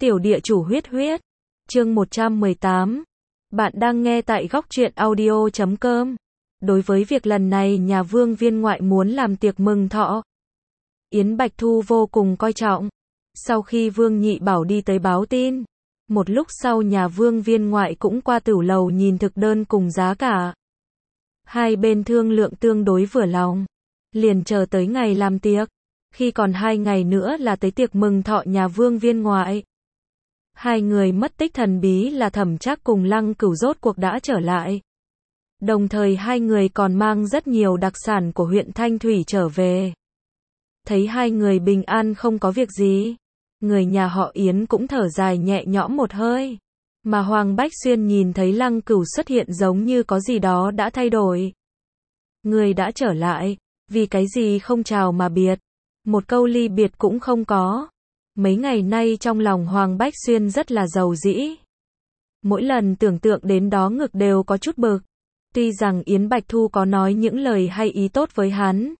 Tiểu địa chủ huyết huyết. Chương 118. Bạn đang nghe tại góc truyện audio.com. Đối với việc lần này nhà Vương viên ngoại muốn làm tiệc mừng thọ, Yến Bạch Thu vô cùng coi trọng. Sau khi Vương Nhị Bảo đi tới báo tin, một lúc sau nhà Vương viên ngoại cũng qua tửu lầu nhìn thực đơn cùng giá cả. Hai bên thương lượng tương đối vừa lòng, liền chờ tới ngày làm tiệc. Khi còn 2 ngày nữa là tới tiệc mừng thọ nhà Vương viên ngoại. Hai người mất tích thần bí là Thẩm Trác cùng Lăng Cửu rốt cuộc đã trở lại. Đồng thời hai người còn mang rất nhiều đặc sản của huyện Thanh Thủy trở về. Thấy hai người bình an không có việc gì, người nhà họ Yến cũng thở dài nhẹ nhõm một hơi. Mà Hoàng Bách Xuyên nhìn thấy Lăng Cửu xuất hiện giống như có gì đó đã thay đổi. Người đã trở lại, vì cái gì không chào mà biệt, một câu ly biệt cũng không có. Mấy ngày nay trong lòng Hoàng Bách Xuyên rất là giàu dĩ. Mỗi lần tưởng tượng đến đó ngực đều có chút bực. Tuy rằng Yến Bạch Thu có nói những lời hay ý tốt với hắn,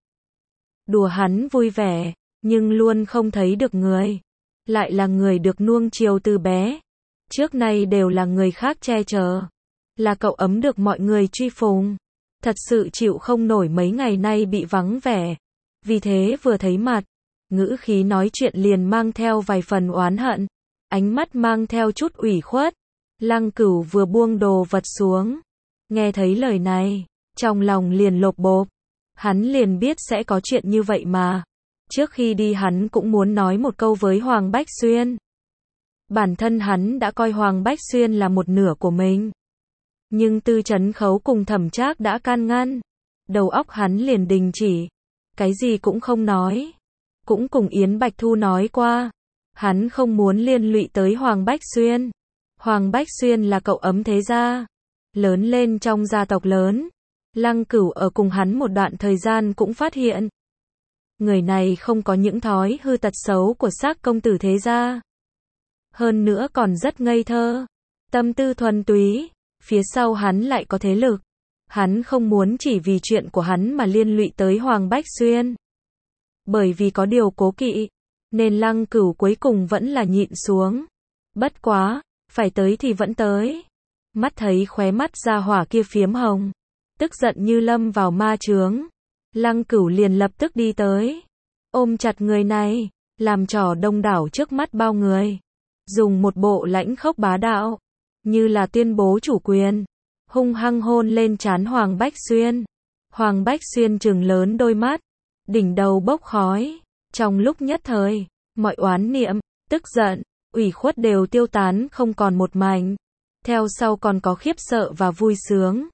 đùa hắn vui vẻ, nhưng luôn không thấy được người. Lại là người được nuông chiều từ bé. Trước nay đều là người khác che chở. Là cậu ấm được mọi người truy phùng. Thật sự chịu không nổi mấy ngày nay bị vắng vẻ. Vì thế vừa thấy mặt, ngữ khí nói chuyện liền mang theo vài phần oán hận, ánh mắt mang theo chút ủy khuất. Lăng Cửu vừa buông đồ vật xuống, nghe thấy lời này, trong lòng liền lộp bộp. Hắn liền biết sẽ có chuyện như vậy mà. Trước khi đi hắn cũng muốn nói một câu với Hoàng Bách Xuyên. Bản thân hắn đã coi Hoàng Bách Xuyên là một nửa của mình. Nhưng Tư Trấn Khấu cùng Thẩm Trác đã can ngăn. Đầu óc hắn liền đình chỉ. Cái gì cũng không nói. Cũng cùng Yến Bạch Thu nói qua. Hắn không muốn liên lụy tới Hoàng Bách Xuyên. Hoàng Bách Xuyên là cậu ấm thế gia. Lớn lên trong gia tộc lớn. Lăng Cửu ở cùng hắn một đoạn thời gian cũng phát hiện. Người này không có những thói hư tật xấu của xác công tử thế gia. Hơn nữa còn rất ngây thơ. Tâm tư thuần túy. Phía sau hắn lại có thế lực. Hắn không muốn chỉ vì chuyện của hắn mà liên lụy tới Hoàng Bách Xuyên. Bởi vì có điều cố kỵ, nên Lăng Cửu cuối cùng vẫn là nhịn xuống. Bất quá, phải tới thì vẫn tới. Mắt thấy khóe mắt ra hỏa kia phiếm hồng, tức giận như lâm vào ma chướng. Lăng Cửu liền lập tức đi tới, ôm chặt người này, làm trò đông đảo trước mắt bao người. Dùng một bộ lãnh khốc bá đạo, như là tuyên bố chủ quyền, hung hăng hôn lên trán Hoàng Bách Xuyên. Hoàng Bách Xuyên trừng lớn đôi mắt, đỉnh đầu bốc khói. Trong lúc nhất thời, mọi oán niệm, tức giận, ủy khuất đều tiêu tán không còn một mảnh. Theo sau còn có khiếp sợ và vui sướng.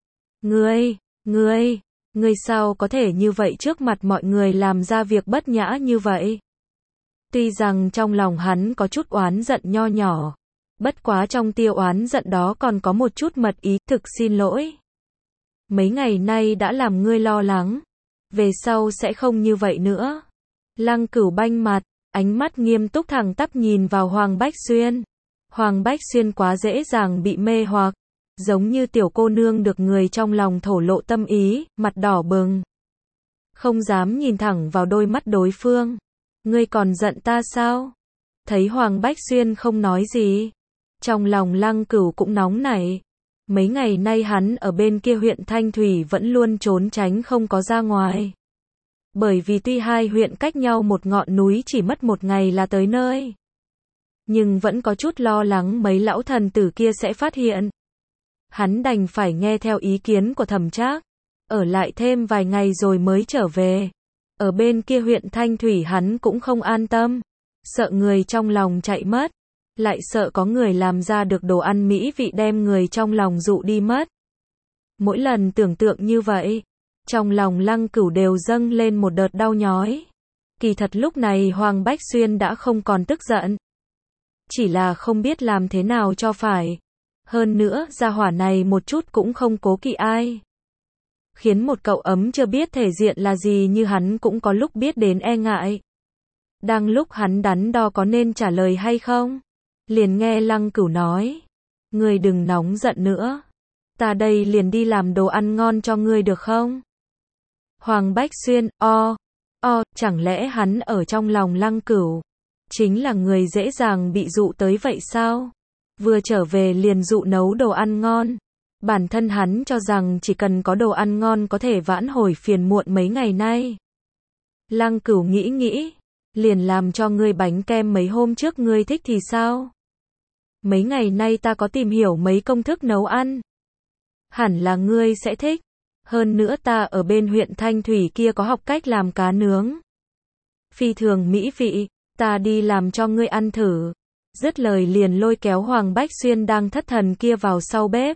Ngươi sao có thể như vậy trước mặt mọi người làm ra việc bất nhã như vậy? Tuy rằng trong lòng hắn có chút oán giận nho nhỏ. Bất quá trong tia oán giận đó còn có một chút mật ý, thực xin lỗi. Mấy ngày nay đã làm ngươi lo lắng. Về sau sẽ không như vậy nữa. Lăng Cửu banh mặt, ánh mắt nghiêm túc thẳng tắp nhìn vào Hoàng Bách Xuyên. Hoàng Bách Xuyên quá dễ dàng bị mê hoặc. Giống như tiểu cô nương được người trong lòng thổ lộ tâm ý, mặt đỏ bừng. Không dám nhìn thẳng vào đôi mắt đối phương. Ngươi còn giận ta sao? Thấy Hoàng Bách Xuyên không nói gì. Trong lòng Lăng Cửu cũng nóng nảy. Mấy ngày nay hắn ở bên kia huyện Thanh Thủy vẫn luôn trốn tránh không có ra ngoài. Bởi vì tuy hai huyện cách nhau một ngọn núi chỉ mất 1 ngày là tới nơi. Nhưng vẫn có chút lo lắng mấy lão thần tử kia sẽ phát hiện. Hắn đành phải nghe theo ý kiến của Thẩm Trác, ở lại thêm vài ngày rồi mới trở về. Ở bên kia huyện Thanh Thủy hắn cũng không an tâm. Sợ người trong lòng chạy mất. Lại sợ có người làm ra được đồ ăn mỹ vị đem người trong lòng dụ đi mất. Mỗi lần tưởng tượng như vậy, trong lòng Lăng Cửu đều dâng lên một đợt đau nhói. Kỳ thật lúc này Hoàng Bách Xuyên đã không còn tức giận. Chỉ là không biết làm thế nào cho phải. Hơn nữa, gia hỏa này một chút cũng không cố kỵ ai. Khiến một cậu ấm chưa biết thể diện là gì như hắn cũng có lúc biết đến e ngại. Đang lúc hắn đắn đo có nên trả lời hay không, liền nghe Lăng Cửu nói. Ngươi đừng nóng giận nữa. Ta đây liền đi làm đồ ăn ngon cho ngươi được không? Hoàng Bách Xuyên, chẳng lẽ hắn ở trong lòng Lăng Cửu. chính là người dễ dàng bị dụ tới vậy sao? Vừa trở về liền dụ nấu đồ ăn ngon. Bản thân hắn cho rằng chỉ cần có đồ ăn ngon có thể vãn hồi phiền muộn mấy ngày nay. Lăng Cửu nghĩ, liền làm cho ngươi bánh kem mấy hôm trước ngươi thích thì sao? Mấy ngày nay ta có tìm hiểu mấy công thức nấu ăn. Hẳn là ngươi sẽ thích. Hơn nữa ta ở bên huyện Thanh Thủy kia có học cách làm cá nướng. Phi thường mỹ vị, ta đi làm cho ngươi ăn thử. Dứt lời liền lôi kéo Hoàng Bách Xuyên đang thất thần kia vào sau bếp.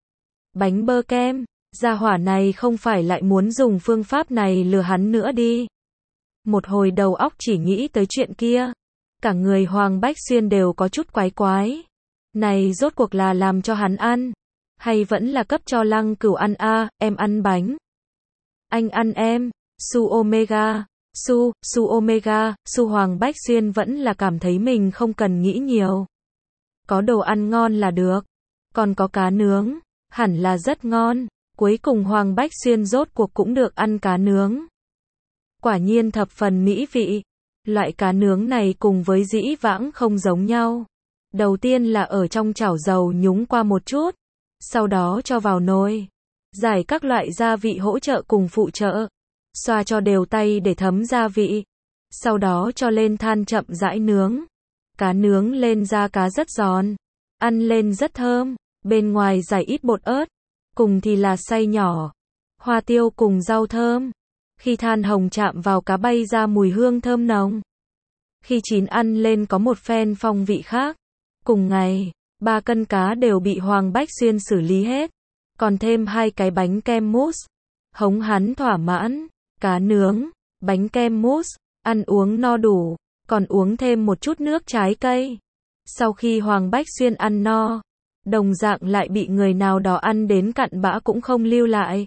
Bánh bơ kem, gia hỏa này không phải lại muốn dùng phương pháp này lừa hắn nữa đi. Một hồi đầu óc chỉ nghĩ tới chuyện kia. Cả người Hoàng Bách Xuyên đều có chút quái quái. Này rốt cuộc là làm cho hắn ăn, hay vẫn là cấp cho Lăng Cửu ăn a, em ăn bánh. Anh ăn em, su omega, su omega, su Hoàng Bách Xuyên vẫn là cảm thấy mình không cần nghĩ nhiều. Có đồ ăn ngon là được, còn có cá nướng, hẳn là rất ngon. Cuối cùng Hoàng Bách Xuyên rốt cuộc cũng được ăn cá nướng. Quả nhiên thập phần mỹ vị. Loại cá nướng này cùng với dĩ vãng không giống nhau. Đầu tiên là ở trong chảo dầu nhúng qua một chút, sau đó cho vào nồi, giải các loại gia vị hỗ trợ cùng phụ trợ, xoa cho đều tay để thấm gia vị, sau đó cho lên than chậm rãi nướng. Cá nướng lên da cá rất giòn, ăn lên rất thơm, bên ngoài rải ít bột ớt, cùng thì là xay nhỏ, hoa tiêu cùng rau thơm. Khi than hồng chạm vào cá bay ra mùi hương thơm nồng. Khi chín ăn lên có một phen phong vị khác. Cùng ngày, 3 cân cá đều bị Hoàng Bách Xuyên xử lý hết. Còn thêm 2 cái bánh kem mousse. Hống hắn thỏa mãn. Cá nướng, bánh kem mousse, ăn uống no đủ. Còn uống thêm một chút nước trái cây. Sau khi Hoàng Bách Xuyên ăn no, đồng dạng lại bị người nào đó ăn đến cặn bã cũng không lưu lại.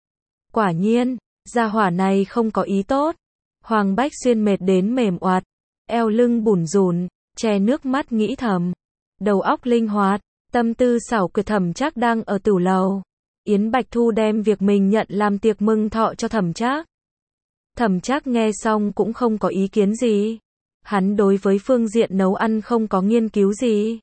Quả nhiên, gia hỏa này không có ý tốt. Hoàng Bách Xuyên mệt đến mềm oạt, eo lưng bủn rủn, che nước mắt nghĩ thầm. Đầu óc linh hoạt, tâm tư xảo quyệt. Thẩm Trác đang ở tửu lầu. Yến Bạch Thu đem việc mình nhận làm tiệc mừng thọ cho Thẩm Trác. Thẩm Trác nghe xong cũng không có ý kiến gì. Hắn đối với phương diện nấu ăn không có nghiên cứu gì.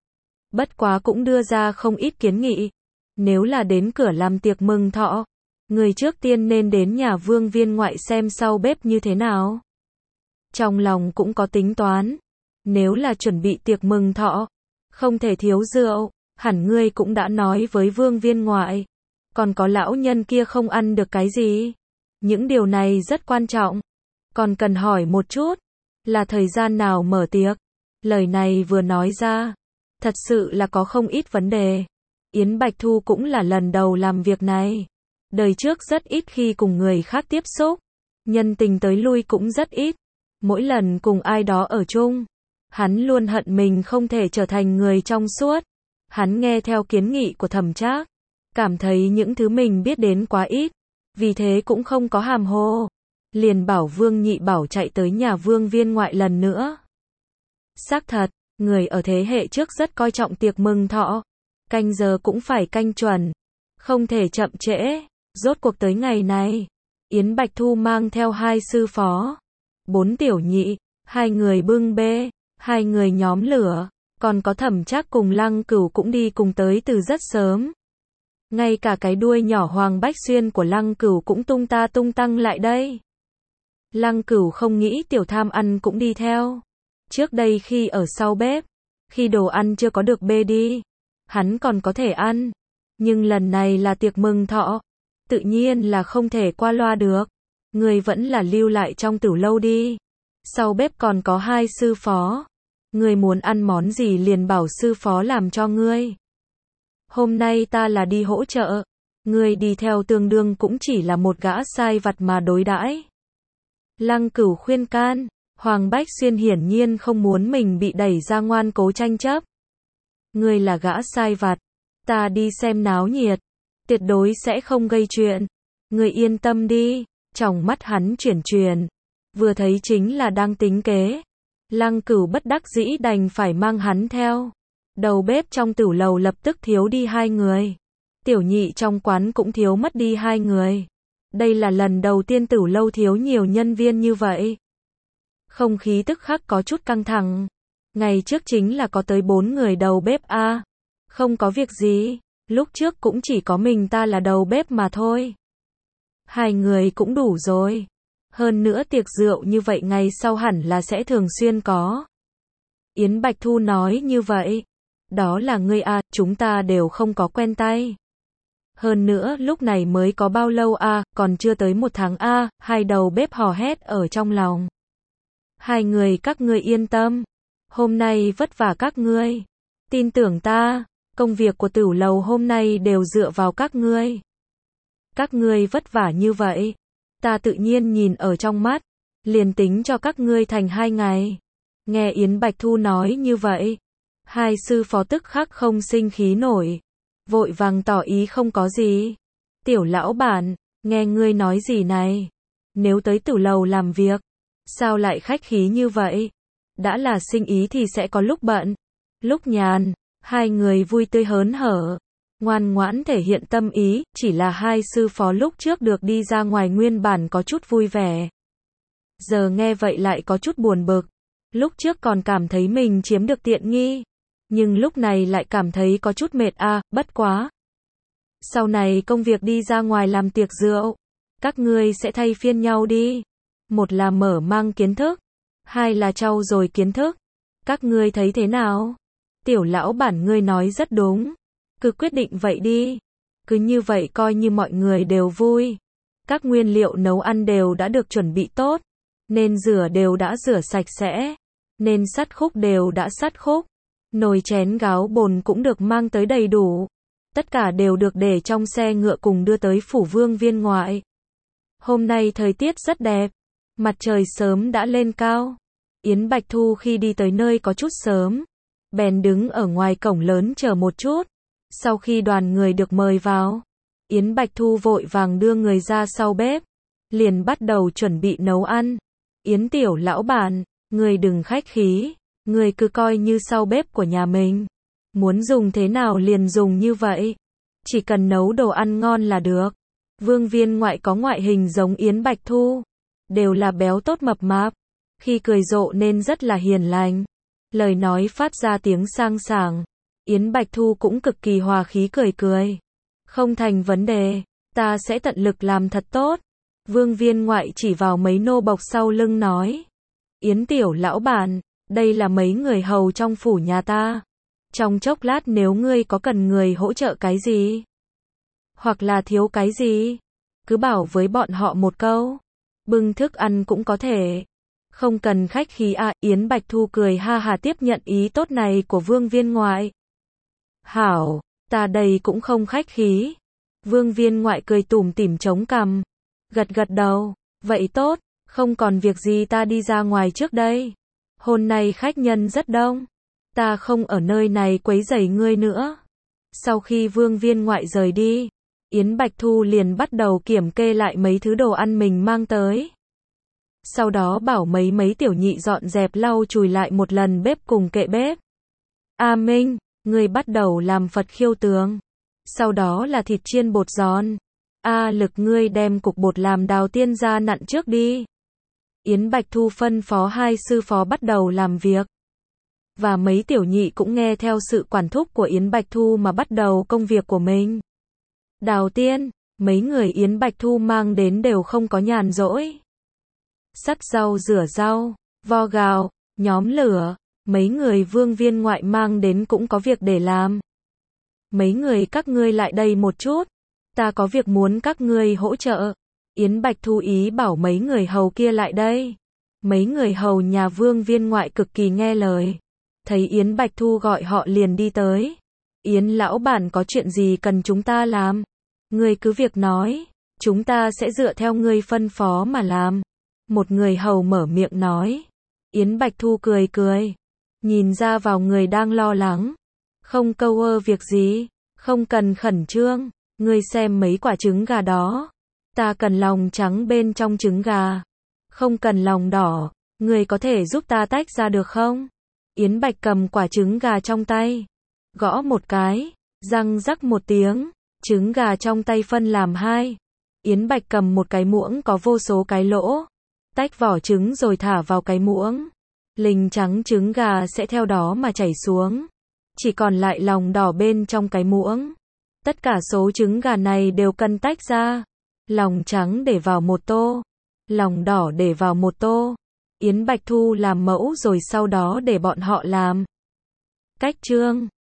Bất quá cũng đưa ra không ít kiến nghị. Nếu là đến cửa làm tiệc mừng thọ, người trước tiên nên đến nhà Vương Viên ngoại xem sau bếp như thế nào. Trong lòng cũng có tính toán. Nếu là chuẩn bị tiệc mừng thọ, không thể thiếu rượu, hẳn ngươi cũng đã nói với Vương Viên ngoại. Còn có lão nhân kia không ăn được cái gì. Những điều này rất quan trọng. Còn cần hỏi một chút, là thời gian nào mở tiệc. Lời này vừa nói ra, thật sự là có không ít vấn đề. Yến Bạch Thu cũng là lần đầu làm việc này. Đời trước rất ít khi cùng người khác tiếp xúc. Nhân tình tới lui cũng rất ít. Mỗi lần cùng ai đó ở chung, hắn luôn hận mình không thể trở thành người trong suốt. Hắn nghe theo kiến nghị của Thẩm Trác, cảm thấy những thứ mình biết đến quá ít, vì thế cũng không có hàm hồ. Liền bảo Vương Nhị Bảo chạy tới nhà Vương Viên ngoại lần nữa. Xác thật, người ở thế hệ trước rất coi trọng tiệc mừng thọ. Canh giờ cũng phải canh chuẩn, không thể chậm trễ. Rốt cuộc tới ngày này, Yến Bạch Thu mang theo 2 sư phó, 4 tiểu nhị, 2 người bưng bê, 2 người nhóm lửa, còn có Thẩm Trác cùng Lăng Cửu cũng đi cùng tới từ rất sớm. Ngay cả cái đuôi nhỏ Hoàng Bách Xuyên của Lăng Cửu cũng tung ta tung tăng lại đây. Lăng Cửu không nghĩ tiểu tham ăn cũng đi theo. Trước đây khi ở sau bếp, khi đồ ăn chưa có được bê đi, hắn còn có thể ăn. Nhưng lần này là tiệc mừng thọ, tự nhiên là không thể qua loa được. Người vẫn là lưu lại trong tửu lâu đi. Sau bếp còn có 2 sư phó. Người muốn ăn món gì liền bảo sư phó làm cho ngươi. Hôm nay ta là đi hỗ trợ. Ngươi đi theo tương đương cũng chỉ là một gã sai vặt mà đối đãi. Lăng Cửu khuyên can. Hoàng Bách Xuyên hiển nhiên không muốn mình bị đẩy ra ngoan cố tranh chấp. Ngươi là gã sai vặt. Ta đi xem náo nhiệt. Tuyệt đối sẽ không gây chuyện. Ngươi yên tâm đi. Trong mắt hắn chuyển. Vừa thấy chính là đang tính kế. Lăng Cửu bất đắc dĩ đành phải mang hắn theo. Đầu bếp trong tửu lầu lập tức thiếu đi 2 người. Tiểu nhị trong quán cũng thiếu mất đi 2 người. Đây là lần đầu tiên tửu lâu thiếu nhiều nhân viên như vậy. Không khí tức khắc có chút căng thẳng. Ngày trước chính là có tới 4 người đầu bếp a. Không có việc gì, lúc trước cũng chỉ có mình ta là đầu bếp mà thôi. 2 người cũng đủ rồi. Hơn nữa tiệc rượu như vậy ngày sau hẳn là sẽ thường xuyên có. Yến Bạch Thu nói như vậy. Đó là ngươi a, chúng ta đều không có quen tay. Hơn nữa lúc này mới có bao lâu a, còn chưa tới 1 tháng a, 2 đầu bếp hò hét ở trong lòng. 2 người các ngươi yên tâm. Hôm nay vất vả các ngươi. Tin tưởng ta, công việc của Tửu Lầu hôm nay đều dựa vào các ngươi. Các ngươi vất vả như vậy, ta tự nhiên nhìn ở trong mắt, liền tính cho các ngươi thành 2 ngày. Nghe Yến Bạch Thu nói như vậy, 2 sư phó tức khắc không sinh khí nổi, vội vàng tỏ ý không có gì. Tiểu lão bản, nghe ngươi nói gì này? Nếu tới Tửu Lầu làm việc, sao lại khách khí như vậy? Đã là sinh ý thì sẽ có lúc bận, lúc nhàn. 2 người vui tươi hớn hở, ngoan ngoãn thể hiện tâm ý, chỉ là 2 sư phó lúc trước được đi ra ngoài nguyên bản có chút vui vẻ. Giờ nghe vậy lại có chút buồn bực. Lúc trước còn cảm thấy mình chiếm được tiện nghi, nhưng lúc này lại cảm thấy có chút mệt a, bất quá. Sau này công việc đi ra ngoài làm tiệc rượu, các ngươi sẽ thay phiên nhau đi. Một là mở mang kiến thức, 2 là trau dồi kiến thức. Các ngươi thấy thế nào? Tiểu lão bản ngươi nói rất đúng. Cứ quyết định vậy đi. Cứ như vậy coi như mọi người đều vui. Các nguyên liệu nấu ăn đều đã được chuẩn bị tốt. Nên rửa đều đã rửa sạch sẽ. Nên sắt khúc đều đã sắt khúc. Nồi chén gáo bồn cũng được mang tới đầy đủ. Tất cả đều được để trong xe ngựa cùng đưa tới phủ Vương Viên Ngoại. Hôm nay thời tiết rất đẹp. Mặt trời sớm đã lên cao. Yến Bạch Thu khi đi tới nơi có chút sớm, bèn đứng ở ngoài cổng lớn chờ một chút. Sau khi đoàn người được mời vào, Yến Bạch Thu vội vàng đưa người ra sau bếp, liền bắt đầu chuẩn bị nấu ăn. Yến tiểu lão bản, người đừng khách khí, người cứ coi như sau bếp của nhà mình. Muốn dùng thế nào liền dùng như vậy. Chỉ cần nấu đồ ăn ngon là được. Vương Viên Ngoại có ngoại hình giống Yến Bạch Thu, đều là béo tốt mập mạp. Khi cười rộ nên rất là hiền lành. Lời nói phát ra tiếng sang sảng. Yến Bạch Thu cũng cực kỳ hòa khí cười cười. Không thành vấn đề, ta sẽ tận lực làm thật tốt. Vương Viên Ngoại chỉ vào mấy nô bộc sau lưng nói. Yến tiểu lão bản, đây là mấy người hầu trong phủ nhà ta. Trong chốc lát nếu ngươi có cần người hỗ trợ cái gì, hoặc là thiếu cái gì, cứ bảo với bọn họ một câu. Bưng thức ăn cũng có thể. Không cần khách khí à, Yến Bạch Thu cười ha hà tiếp nhận ý tốt này của Vương Viên Ngoại. Hảo, ta đây cũng không khách khí. Vương Viên Ngoại cười tủm tỉm chống cằm, gật gật đầu, vậy tốt, không còn việc gì ta đi ra ngoài trước đây. Hôm nay khách nhân rất đông, ta không ở nơi này quấy rầy ngươi nữa. Sau khi Vương Viên Ngoại rời đi, Yến Bạch Thu liền bắt đầu kiểm kê lại mấy thứ đồ ăn mình mang tới. Sau đó bảo mấy tiểu nhị dọn dẹp lau chùi lại một lần bếp cùng kệ bếp. A Minh, ngươi bắt đầu làm Phật khiêu tướng. Sau đó là thịt chiên bột giòn. A Lực, ngươi đem cục bột làm đào tiên ra nặn trước đi. Yến Bạch Thu phân phó 2 sư phó bắt đầu làm việc. Và mấy tiểu nhị cũng nghe theo sự quản thúc của Yến Bạch Thu mà bắt đầu công việc của mình. Đào tiên, mấy người Yến Bạch Thu mang đến đều không có nhàn rỗi. Sắt rau, rửa rau, vo gạo, nhóm lửa, mấy người Vương Viên Ngoại mang đến cũng có việc để làm. Mấy người các ngươi lại đây một chút, ta có việc muốn các ngươi hỗ trợ. Yến Bạch Thu ý bảo mấy người hầu kia lại đây. Mấy người hầu nhà Vương Viên Ngoại cực kỳ nghe lời. Thấy Yến Bạch Thu gọi họ liền đi tới. Yến lão bản, có chuyện gì cần chúng ta làm? Ngươi cứ việc nói, chúng ta sẽ dựa theo ngươi phân phó mà làm. Một người hầu mở miệng nói. Yến Bạch Thu cười cười, nhìn ra vào người đang lo lắng. Không câu ơ việc gì, không cần khẩn trương, ngươi xem mấy quả trứng gà đó. Ta cần lòng trắng bên trong trứng gà, không cần lòng đỏ, ngươi có thể giúp ta tách ra được không? Yến Bạch cầm quả trứng gà trong tay, gõ một cái, răng rắc một tiếng, trứng gà trong tay phân làm 2. Yến Bạch cầm một cái muỗng có vô số cái lỗ, Tách vỏ trứng rồi thả vào cái muỗng. Linh trắng trứng gà sẽ theo đó mà chảy xuống. Chỉ còn lại lòng đỏ bên trong cái muỗng. Tất cả số trứng gà này đều cần tách ra. Lòng trắng để vào một tô. Lòng đỏ để vào một tô. Yến Bạch Thu làm mẫu rồi sau đó để bọn họ làm. Cách trương